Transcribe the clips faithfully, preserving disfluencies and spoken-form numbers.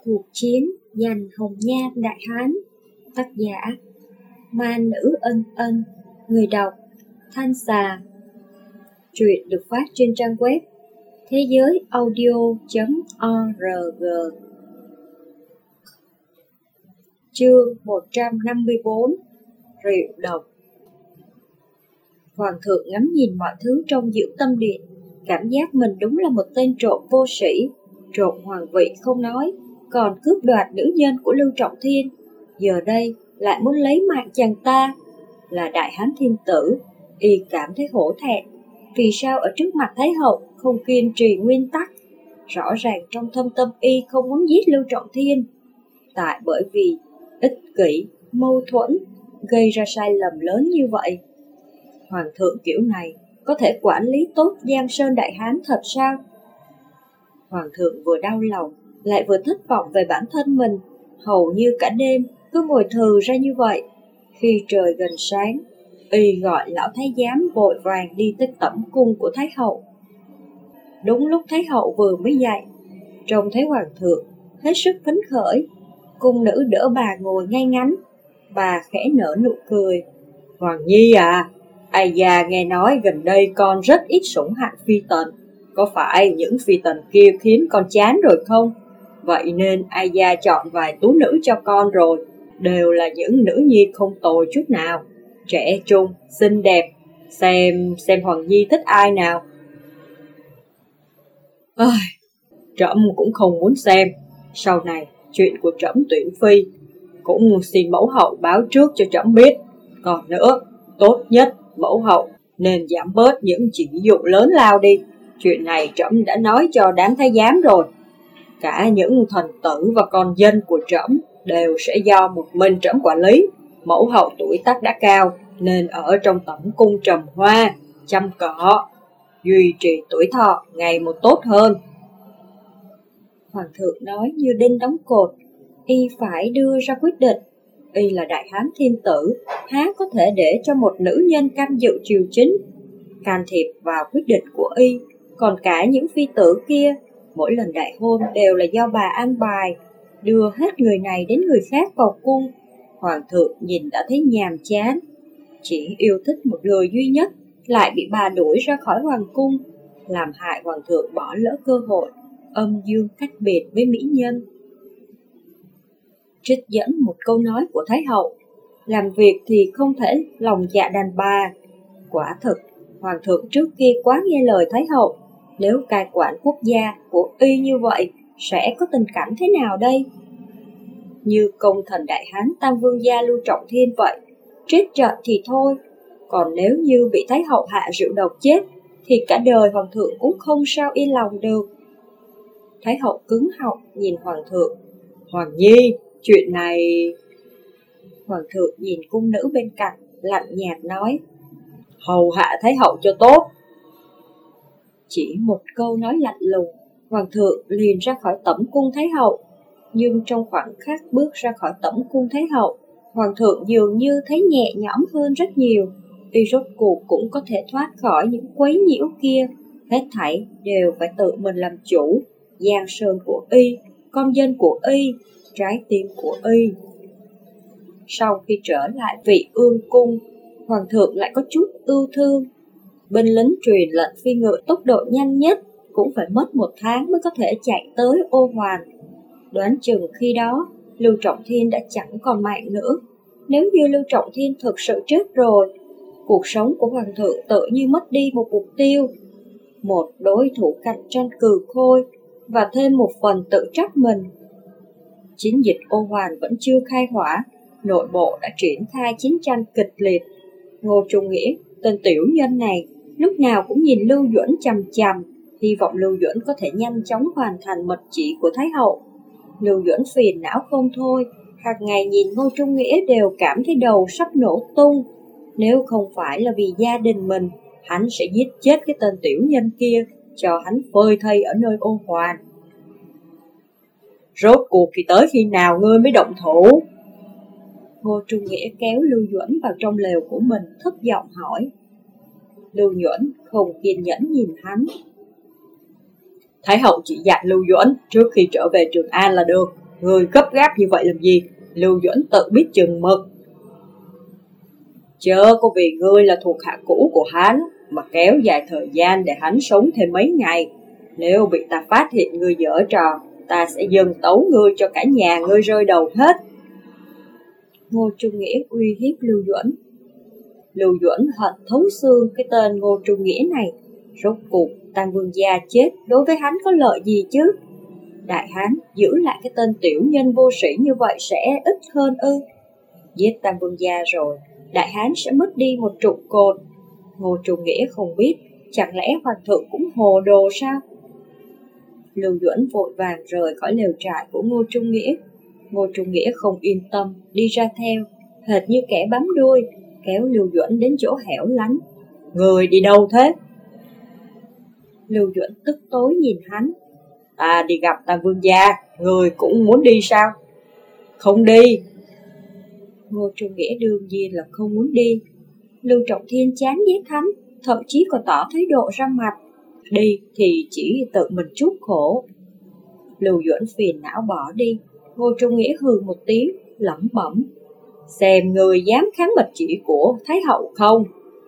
Cuộc chiến giành hồng nhan đại hán. Tác giả Ma Nữ Ân Ân. Người đọc Thanh Xà. Truyện được phát trên trang web thế giới audio chấm org. Chương một trăm năm mươi bốn. Rượu độc. Hoàng thượng ngắm nhìn mọi thứ trong Dưỡng Tâm Điện, cảm giác mình đúng là một tên trộm vô sĩ. Trộm hoàng vị không nói, còn cướp đoạt nữ nhân của Lưu Trọng Thiên, giờ đây lại muốn lấy mạng chàng ta. Là đại hán thiên tử, y cảm thấy hổ thẹn. Vì sao ở trước mặt Thái hậu không kiên trì nguyên tắc? Rõ ràng trong thâm tâm y không muốn giết Lưu Trọng Thiên, tại bởi vì ích kỷ, mâu thuẫn gây ra sai lầm lớn như vậy. Hoàng thượng kiểu này có thể quản lý tốt Giang Sơn đại hán thật sao? Hoàng thượng vừa đau lòng lại vừa thất vọng về bản thân mình, hầu như cả đêm cứ ngồi thừ ra như vậy. Khi trời gần sáng, y gọi lão thái giám vội vàng đi tới tẩm cung của Thái hậu. Đúng lúc Thái hậu vừa mới dậy, trông thấy hoàng thượng hết sức phấn khởi. Cung nữ đỡ bà ngồi ngay ngắn, bà khẽ nở nụ cười. Hoàng nhi à, ai già nghe nói gần đây con rất ít sủng hạnh phi tần, có phải những phi tần kia khiến con chán rồi không? Vậy nên ai gia chọn vài tú nữ cho con rồi, đều là những nữ nhi không tồi chút nào, trẻ trung, xinh đẹp. Xem, xem Hoàng nhi thích ai nào? Ơi, trẫm cũng không muốn xem. Sau này, chuyện của trẫm tuyển phi cũng xin mẫu hậu báo trước cho trẫm biết. Còn nữa, tốt nhất mẫu hậu nên giảm bớt những chỉ dụ lớn lao đi. Chuyện này trẫm đã nói cho đám thái giám rồi. Cả những thần tử và con dân của trẫm đều sẽ do một mình trẫm quản lý. Mẫu hậu tuổi tác đã cao nên ở trong tẩm cung trầm hoa, chăm cỏ, duy trì tuổi thọ ngày một tốt hơn. Hoàng thượng nói như đinh đóng cột, y phải đưa ra quyết định. Y là đại hán thiên tử, há có thể để cho một nữ nhân cam dự triều chính can thiệp vào quyết định của y. Còn cả những phi tử kia, mỗi lần đại hôn đều là do bà an bài, đưa hết người này đến người khác vào cung. Hoàng thượng nhìn đã thấy nhàm chán, chỉ yêu thích một người duy nhất, lại bị bà đuổi ra khỏi hoàng cung, làm hại hoàng thượng bỏ lỡ cơ hội âm dương cách biệt với mỹ nhân. Trích dẫn một câu nói của Thái hậu: làm việc thì không thể lòng dạ đàn bà. Quả thực, hoàng thượng trước kia quá nghe lời Thái hậu. Nếu cai quản quốc gia của y như vậy, sẽ có tình cảm thế nào đây? Như công thần đại hán Tam Vương gia Lưu Trọng Thiên vậy, chết trận thì thôi. Còn nếu như bị Thái hậu hạ rượu độc chết, thì cả đời hoàng thượng cũng không sao yên lòng được. Thái hậu cứng họng nhìn hoàng thượng. Hoàng nhi, chuyện này... Hoàng thượng nhìn cung nữ bên cạnh, lạnh nhạt nói: hầu hạ Thái hậu cho tốt. Chỉ một câu nói lạnh lùng, hoàng thượng liền ra khỏi tẩm cung Thái hậu. Nhưng trong khoảnh khắc bước ra khỏi tẩm cung Thái hậu, hoàng thượng dường như thấy nhẹ nhõm hơn rất nhiều. Y rốt cuộc cũng có thể thoát khỏi những quấy nhiễu kia. Hết thảy đều phải tự mình làm chủ. Giang sơn của y, con dân của y, trái tim của y. Sau khi trở lại Vị Ương cung, hoàng thượng lại có chút ưu thương. Binh lính truyền lệnh phi ngựa tốc độ nhanh nhất cũng phải mất một tháng mới có thể chạy tới Ô Hoàn. Đoán chừng khi đó Lưu Trọng Thiên đã chẳng còn mạng nữa. Nếu như Lưu Trọng Thiên thực sự chết rồi, cuộc sống của hoàng thượng tự như mất đi một mục tiêu, một đối thủ cạnh tranh cừ khôi, và thêm một phần tự trách mình. Chiến dịch Ô Hoàn vẫn chưa khai hỏa, nội bộ đã triển khai chiến tranh kịch liệt. Ngô Trung Nghĩa, tên tiểu nhân này, lúc nào cũng nhìn Lưu Duẩn chằm chằm, hy vọng Lưu Duẩn có thể nhanh chóng hoàn thành mật chỉ của Thái hậu. Lưu Duẩn phiền não không thôi, hàng ngày nhìn Ngô Trung Nghĩa đều cảm thấy đầu sắp nổ tung. Nếu không phải là vì gia đình mình, hắn sẽ giết chết cái tên tiểu nhân kia, cho hắn phơi thây ở nơi Ô Hoàn. Rốt cuộc thì tới khi nào ngươi mới động thủ? Ngô Trung Nghĩa kéo Lưu Duẩn vào trong lều của mình, thấp giọng hỏi. Lưu Duẩn không kiên nhẫn nhìn hắn. Thái hậu chỉ dặn Lưu Duẩn trước khi trở về Trường An là được, Người gấp gáp như vậy làm gì? Lưu Duẩn tự biết chừng mực. Chớ có vì ngươi là thuộc hạ cũ của hắn mà kéo dài thời gian để hắn sống thêm mấy ngày. Nếu bị ta phát hiện ngươi giở trò, ta sẽ dâng tấu ngươi cho cả nhà ngươi rơi đầu hết. Ngô Trung Nghĩa uy hiếp Lưu Duẩn. Lưu Duẩn hận thấu xương cái tên Ngô Trung Nghĩa này. Rốt cuộc Tam Vương gia chết đối với hắn có lợi gì chứ? Đại Hán giữ lại cái tên tiểu nhân vô sĩ như vậy sẽ ít hơn ư? Giết Tam Vương gia rồi, Đại Hán sẽ mất đi một trụ cột. Ngô Trung Nghĩa không biết, chẳng lẽ Hoàng thượng cũng hồ đồ sao? Lưu Duẩn vội vàng rời khỏi lều trại của Ngô Trung Nghĩa. Ngô Trung Nghĩa không yên tâm, đi ra theo, hệt như kẻ bám đuôi, kéo Lưu Duẩn đến chỗ hẻo lánh. Người đi đâu thế? Lưu Duẩn tức tối nhìn hắn. Ta đi gặp Tam Vương gia, người cũng muốn đi sao? Không đi. Ngô Trung Nghĩa đương nhiên là không muốn đi. Lưu Trọng Thiên chán ghét hắn, thậm chí còn tỏ thái độ ra mặt. Đi thì chỉ tự mình chuốc khổ. Lưu Duẩn phiền não bỏ đi. Ngô Trung Nghĩa hừ một tiếng, lẩm bẩm. Xem người dám kháng mật chỉ của Thái hậu không?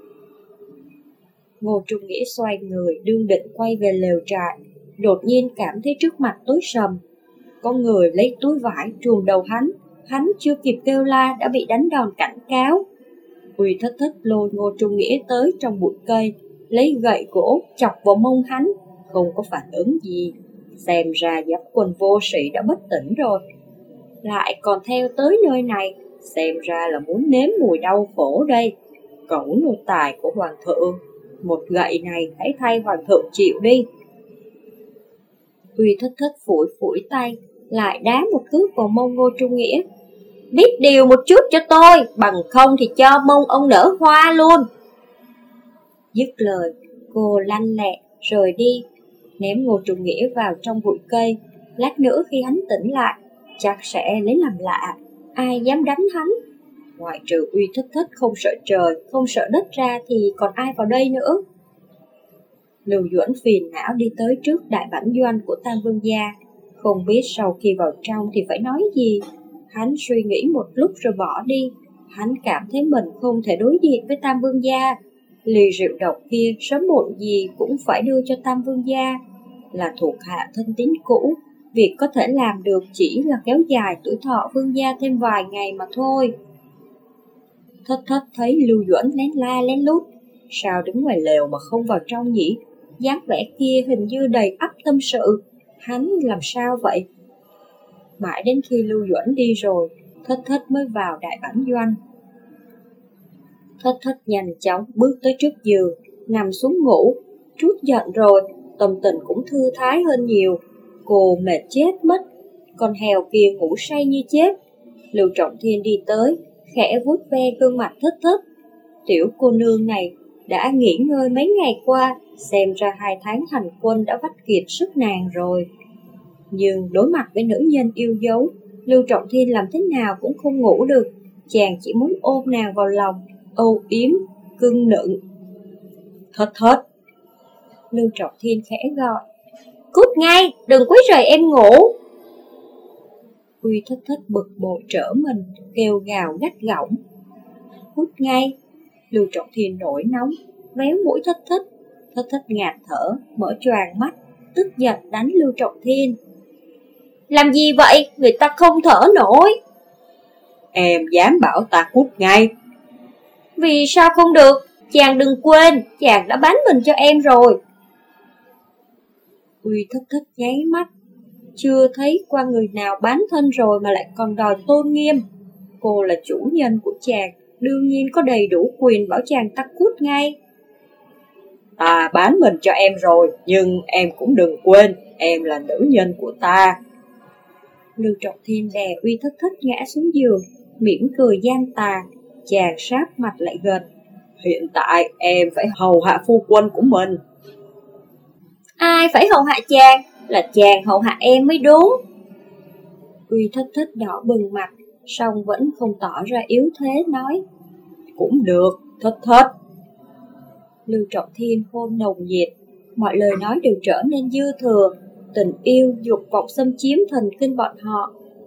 Ngô Trung Nghĩa xoay người đương định quay về lều trại, đột nhiên cảm thấy trước mặt tối sầm. Có người lấy túi vải truồng đầu hắn, hắn chưa kịp kêu la đã bị đánh đòn cảnh cáo. Uy Thất Thất lôi Ngô Trung Nghĩa tới trong bụi cây, lấy gậy gỗ chọc vào mông hắn, không có phản ứng gì. Xem ra giáp quân vô sĩ đã bất tỉnh rồi. Lại còn theo tới nơi này, xem ra là muốn nếm mùi đau khổ đây. Cẩu nô tài của Hoàng thượng, một gậy này hãy thay Hoàng thượng chịu đi. Uy Thất Thất phủi phủi tay, lại đá một cước vào mông Ngô Trung Nghĩa. Biết điều một chút cho tôi, bằng không thì cho mông ông nở hoa luôn. Dứt lời, cô lanh lẹ rời đi, ném Ngô Trung Nghĩa vào trong bụi cây. Lát nữa khi hắn tỉnh lại, chắc sẽ lấy làm lạ, ai dám đánh hắn. Ngoại trừ Uy Thất Thất không sợ trời, không sợ đất ra thì còn ai vào đây nữa. Lưu Duẩn phiền não đi tới trước đại bản doanh của Tam Vương gia, không biết sau khi vào trong thì phải nói gì. Hắn suy nghĩ một lúc rồi bỏ đi. Hắn cảm thấy mình không thể đối diện với Tam Vương gia. Ly rượu độc kia sớm muộn gì cũng phải đưa cho Tam Vương gia. Là thuộc hạ thân tín cũ, việc có thể làm được chỉ là kéo dài tuổi thọ Vương gia thêm vài ngày mà thôi. Thất Thất thấy Lưu Duẩn lén la lén lút, sao đứng ngoài lều mà không vào trong nhỉ? Dáng vẻ kia hình như đầy ắp tâm sự. Hắn làm sao vậy? Mãi đến khi Lưu Duẩn đi rồi, Thất Thất mới vào đại bản doanh. Thất Thất nhanh chóng bước tới trước giường, nằm xuống ngủ. Trút giận rồi, tâm tình cũng thư thái hơn nhiều. Cô mệt chết mất, con heo kia ngủ say như chết. Lưu Trọng Thiên đi tới, khẽ vuốt ve gương mặt Thất Thất. Tiểu cô nương này đã nghỉ ngơi mấy ngày qua, xem ra hai tháng hành quân đã vắt kiệt sức nàng rồi. Nhưng đối mặt với nữ nhân yêu dấu, Lưu Trọng Thiên làm thế nào cũng không ngủ được. Chàng chỉ muốn ôm nàng vào lòng, âu yếm, cưng nựng. Thất Thất. Lưu Trọng Thiên khẽ gọi. Cút ngay, đừng quấy rầy em ngủ. Uy Thất Thất bực bội trở mình, kêu gào gắt gỏng. Cút ngay. Lưu Trọng Thiên nổi nóng, véo mũi Thất Thất. Thất Thất ngạt thở, mở choàng mắt, tức giận đánh Lưu Trọng Thiên. Làm gì vậy? Người ta không thở nổi. Em dám bảo ta cút ngay. Vì sao không được? Chàng đừng quên, chàng đã bán mình cho em rồi. Uy Thất Thất nháy mắt, chưa thấy qua người nào bán thân rồi mà lại còn đòi tôn nghiêm. Cô là chủ nhân của chàng, đương nhiên có đầy đủ quyền bảo chàng ta cút ngay. Ta bán mình cho em rồi, nhưng em cũng đừng quên, em là nữ nhân của ta. Lưu Trọng Thiên đè Uy Thất Thất ngã xuống giường, mỉm cười gian tà, chàng sát mặt lại gần. Hiện tại em phải hầu hạ phu quân của mình. Ai phải hầu hạ chàng? Là chàng hầu hạ em mới đúng. Uy Thất Thất đỏ bừng mặt, song vẫn không tỏ ra yếu thế, nói. Cũng được, Thất Thất. Lưu Trọng Thiên hôn nồng nhiệt, mọi lời nói đều trở nên dư thừa. Tình yêu, dục vọng xâm chiếm thần kinh bọn họ,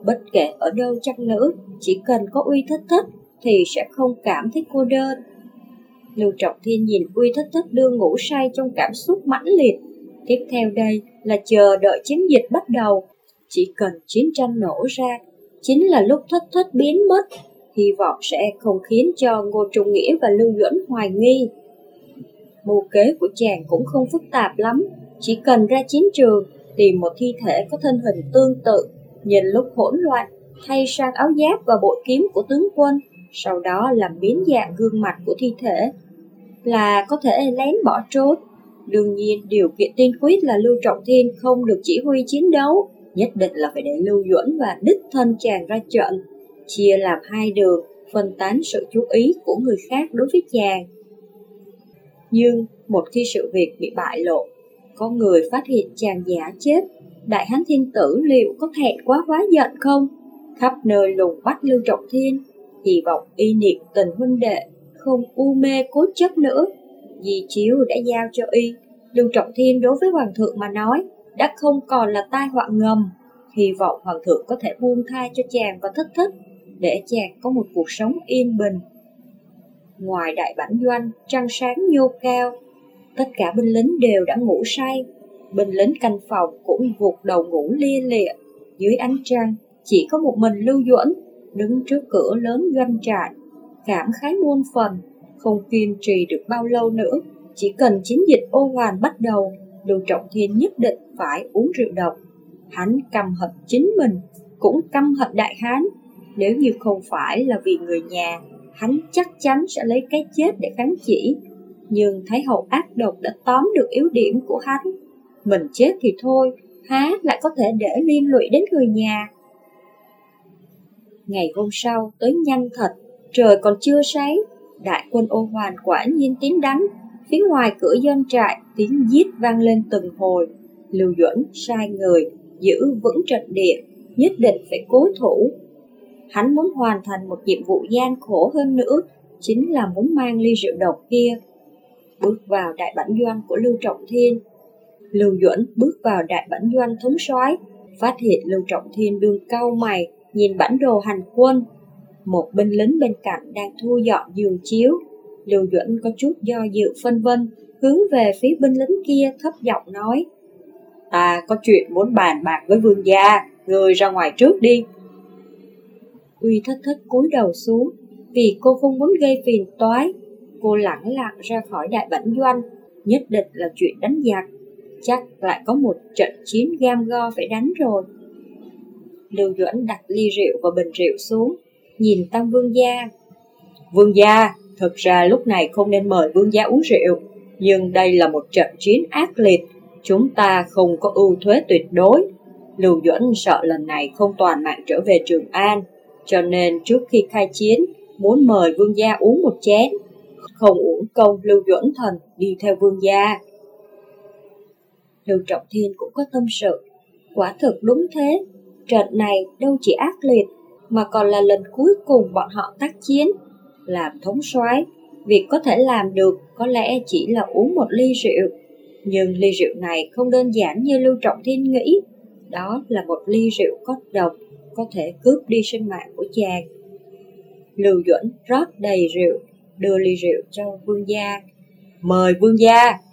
Bất kể ở đâu chăng nữa, chỉ cần có Uy Thất Thất thì sẽ không cảm thấy cô đơn. Lưu Trọng Thiên nhìn Uy Thất Thất đương ngủ say trong cảm xúc mãnh liệt. Tiếp theo đây là chờ đợi chiến dịch bắt đầu. Chỉ cần chiến tranh nổ ra, chính là lúc Thất Thất biến mất. Hy vọng sẽ không khiến cho Ngô Trung Nghĩa và Lưu Duẩn hoài nghi. Mưu kế của chàng cũng không phức tạp lắm, chỉ cần ra chiến trường, tìm một thi thể có thân hình tương tự, nhìn lúc hỗn loạn, thay sang áo giáp và bội kiếm của tướng quân, sau đó làm biến dạng gương mặt của thi thể, là có thể lén bỏ trốn. Đương nhiên, điều kiện tiên quyết là Lưu Trọng Thiên không được chỉ huy chiến đấu, nhất định là phải để Lưu Duẩn và đích thân chàng ra trận, chia làm hai đường, phân tán sự chú ý của người khác đối với chàng. Nhưng một khi sự việc bị bại lộ, có người phát hiện chàng giả chết, Đại Hán Thiên Tử liệu có thẹn quá hóa giận không? Khắp nơi lùng bắt Lưu Trọng Thiên, hy vọng y niệm tình huynh đệ, không u mê cố chấp nữa. Di chiếu đã giao cho y, Lưu Trọng Thiên đối với Hoàng thượng mà nói, đã không còn là tai họa ngầm. Hy vọng Hoàng thượng có thể buông tha cho chàng và Thất Thất, để chàng có một cuộc sống yên bình. Ngoài đại bản doanh, trăng sáng nhô cao, tất cả binh lính đều đã ngủ say. Binh lính canh phòng cũng gục đầu ngủ lia lịa. Dưới ánh trăng, chỉ có một mình Lưu Duẩn đứng trước cửa lớn doanh trại, cảm khái muôn phần, không kiên trì được bao lâu nữa. Chỉ cần chiến dịch ô hoàn bắt đầu, Lưu Trọng Thiên nhất định phải uống rượu độc. Hắn căm hận chính mình, cũng căm hận Đại Hán. Nếu như không phải là vì người nhà, hắn chắc chắn sẽ lấy cái chết để kháng chỉ. Nhưng Thái hậu ác độc đã tóm được yếu điểm của hắn. Mình chết thì thôi, há lại có thể để liên lụy đến người nhà. Ngày hôm sau tới nhanh thật, trời còn chưa sáng, đại quân ô hoàn quả nhiên tiến đánh. Phía ngoài cửa doanh trại, tiếng giết vang lên từng hồi. Lưu Duẩn sai người giữ vững trận địa, nhất định phải cố thủ. Hắn muốn hoàn thành một nhiệm vụ gian khổ hơn nữa, chính là muốn mang ly rượu độc kia. Bước vào đại bản doanh của Lưu Trọng Thiên. Lưu Duẩn bước vào đại bản doanh thống soái, phát hiện Lưu Trọng Thiên đương cau mày nhìn bản đồ hành quân. Một binh lính bên cạnh đang thu dọn giường chiếu. Lưu Duẩn có chút do dự phân vân, hướng về phía binh lính kia thấp giọng nói: "Ta có chuyện muốn bàn bạc với vương gia, người ra ngoài trước đi." Uy Thất Thất cúi đầu xuống, vì cô không muốn gây phiền toái. Cô lẳng lặng ra khỏi đại bản doanh, nhất định là chuyện đánh giặc, chắc lại có một trận chiến gam go phải đánh rồi. Lưu Duẩn đặt ly rượu và bình rượu xuống, nhìn Tam Vương gia. "Vương gia, thực ra lúc này không nên mời vương gia uống rượu, nhưng đây là một trận chiến ác liệt, chúng ta không có ưu thuế tuyệt đối. Lưu Duẩn sợ lần này không toàn mạng trở về Trường An, cho nên trước khi khai chiến, muốn mời vương gia uống một chén, không uổng công Lưu Duẩn thần đi theo vương gia." Lưu Trọng Thiên cũng có tâm sự, quả thực đúng thế, trận này đâu chỉ ác liệt, mà còn là lần cuối cùng bọn họ tác chiến. Làm thống soái, việc có thể làm được có lẽ chỉ là uống một ly rượu, nhưng ly rượu này không đơn giản như Lưu Trọng Thiên nghĩ, đó là một ly rượu có độc, có thể cướp đi sinh mạng của chàng. Lưu Duẩn rót đầy rượu, đưa ly rượu cho vương gia. "Mời vương gia."